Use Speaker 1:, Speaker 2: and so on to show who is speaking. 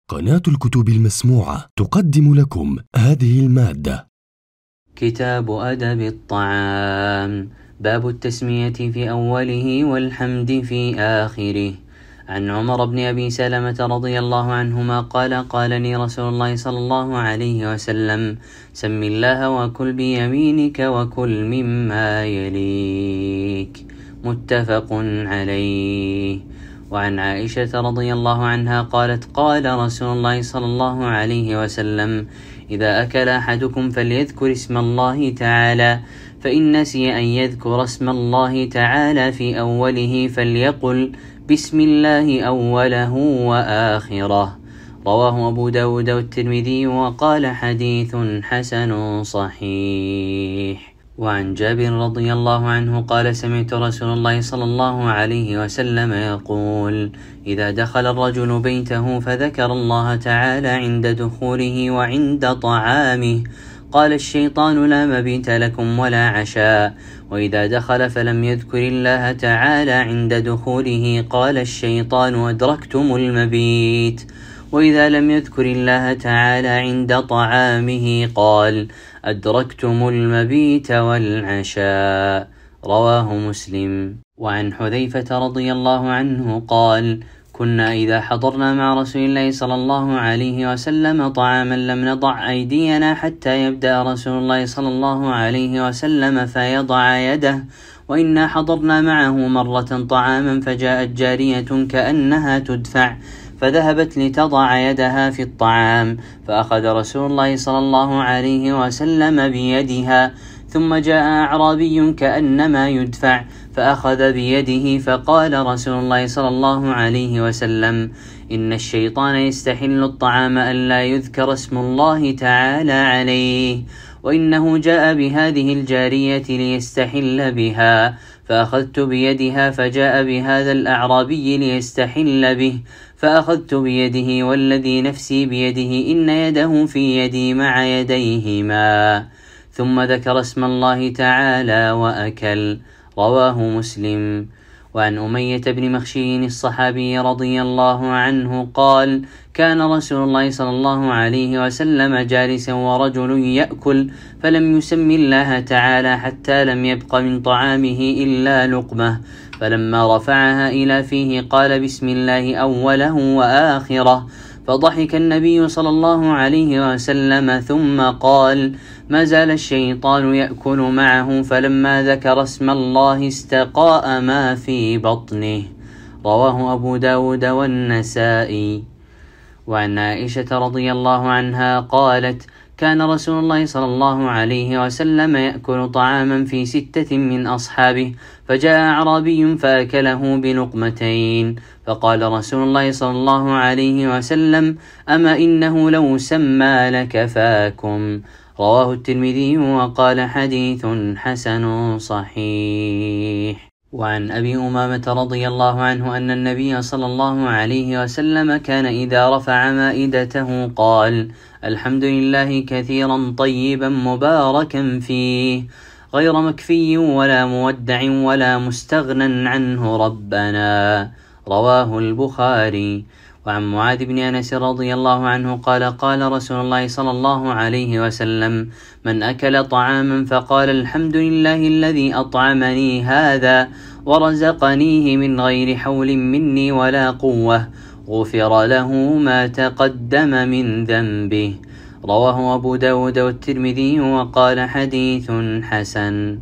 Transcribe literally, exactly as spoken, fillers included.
Speaker 1: قناة الكتب المسموعة تقدم لكم هذه المادة.
Speaker 2: كتاب أدب الطعام، باب التسمية في أوله والحمد في آخره. عن عمر بن أبي سلمة رضي الله عنهما قال: قال لي رسول الله صلى الله عليه وسلم: سم الله وكل بيمينك وكل مما يليك. متفق عليه. وعن عائشة رضي الله عنها قالت: قال رسول الله صلى الله عليه وسلم: إذا أكل أحدكم فليذكر اسم الله تعالى، فإن نسي أن يذكر اسم الله تعالى في أوله فليقل بسم الله أوله وآخره. رواه أبو داود والترمذي وقال: حديث حسن صحيح. وعن جابر رضي الله عنه قال: سمعت رسول الله صلى الله عليه وسلم يقول: إذا دخل الرجل بيته فذكر الله تعالى عند دخوله وعند طعامه قال الشيطان: لا مبيت لكم ولا عشاء. وإذا دخل فلم يذكر الله تعالى عند دخوله قال الشيطان: أدركتم المبيت. وإذا لم يذكر الله تعالى عند طعامه قال: أدركتم المبيت والعشاء. رواه مسلم. وعن حذيفة رضي الله عنه قال: كنا إذا حضرنا مع رسول الله صلى الله عليه وسلم طعاما لم نضع أيدينا حتى يبدأ رسول الله صلى الله عليه وسلم فيضع يده. وإنا حضرنا معه مرة طعاما فجاءت جارية كأنها تدفع فذهبت لتضع يدها في الطعام، فأخذ رسول الله صلى الله عليه وسلم بيدها، ثم جاء أعرابي كأنما يدفع فأخذ بيده، فقال رسول الله صلى الله عليه وسلم: إن الشيطان يستحل الطعام ألا يذكر اسم الله تعالى عليه، وإنه جاء بهذه الجارية ليستحل بها، فأخذت بيدها، فجاء بهذا الأعرابي ليستحل به، فأخذت بيده والذي نفسي بيده إن يده في يدي مع يديهما، ثم ذكر اسم الله تعالى وأكل. رواه مسلم. وعن أمية بن مخشي الصحابي رضي الله عنه قال: كان رسول الله صلى الله عليه وسلم جالسا ورجل يأكل فلم يسم الله تعالى حتى لم يبق من طعامه إلا لقمة، فلما رفعها إلى فيه قال: بسم الله أوله وآخره. فضحك النبي صلى الله عليه وسلم ثم قال: ما زال الشيطان يأكل معه، فلما ذكر اسم الله استقاء ما في بطنه. رواه أبو داود والنسائي. وعن عائشة رضي الله عنها قالت: كان رسول الله صلى الله عليه وسلم يأكل طعاما في ستة من أصحابه، فجاء أعرابي فأكله بلقمتين، فقال رسول الله صلى الله عليه وسلم: أما إنه لو سمى لكفاكم. رواه الترمذي وقال: حديث حسن صحيح. وعن أبي أمامة رضي الله عنه أن النبي صلى الله عليه وسلم كان إذا رفع مائدته قال: الحمد لله كثيرا طيبا مباركا فيه، غير مكفي ولا مودع ولا مستغنى عنه ربنا. رواه البخاري. وعن معاذ بن أنس رضي الله عنه قال: قال رسول الله صلى الله عليه وسلم: من أكل طعاما فقال: الحمد لله الذي أطعمني هذا ورزقنيه من غير حول مني ولا قوة، غفر له ما تقدم من ذنبه. رواه أبو داود والترمذي وقال: حديث حسن.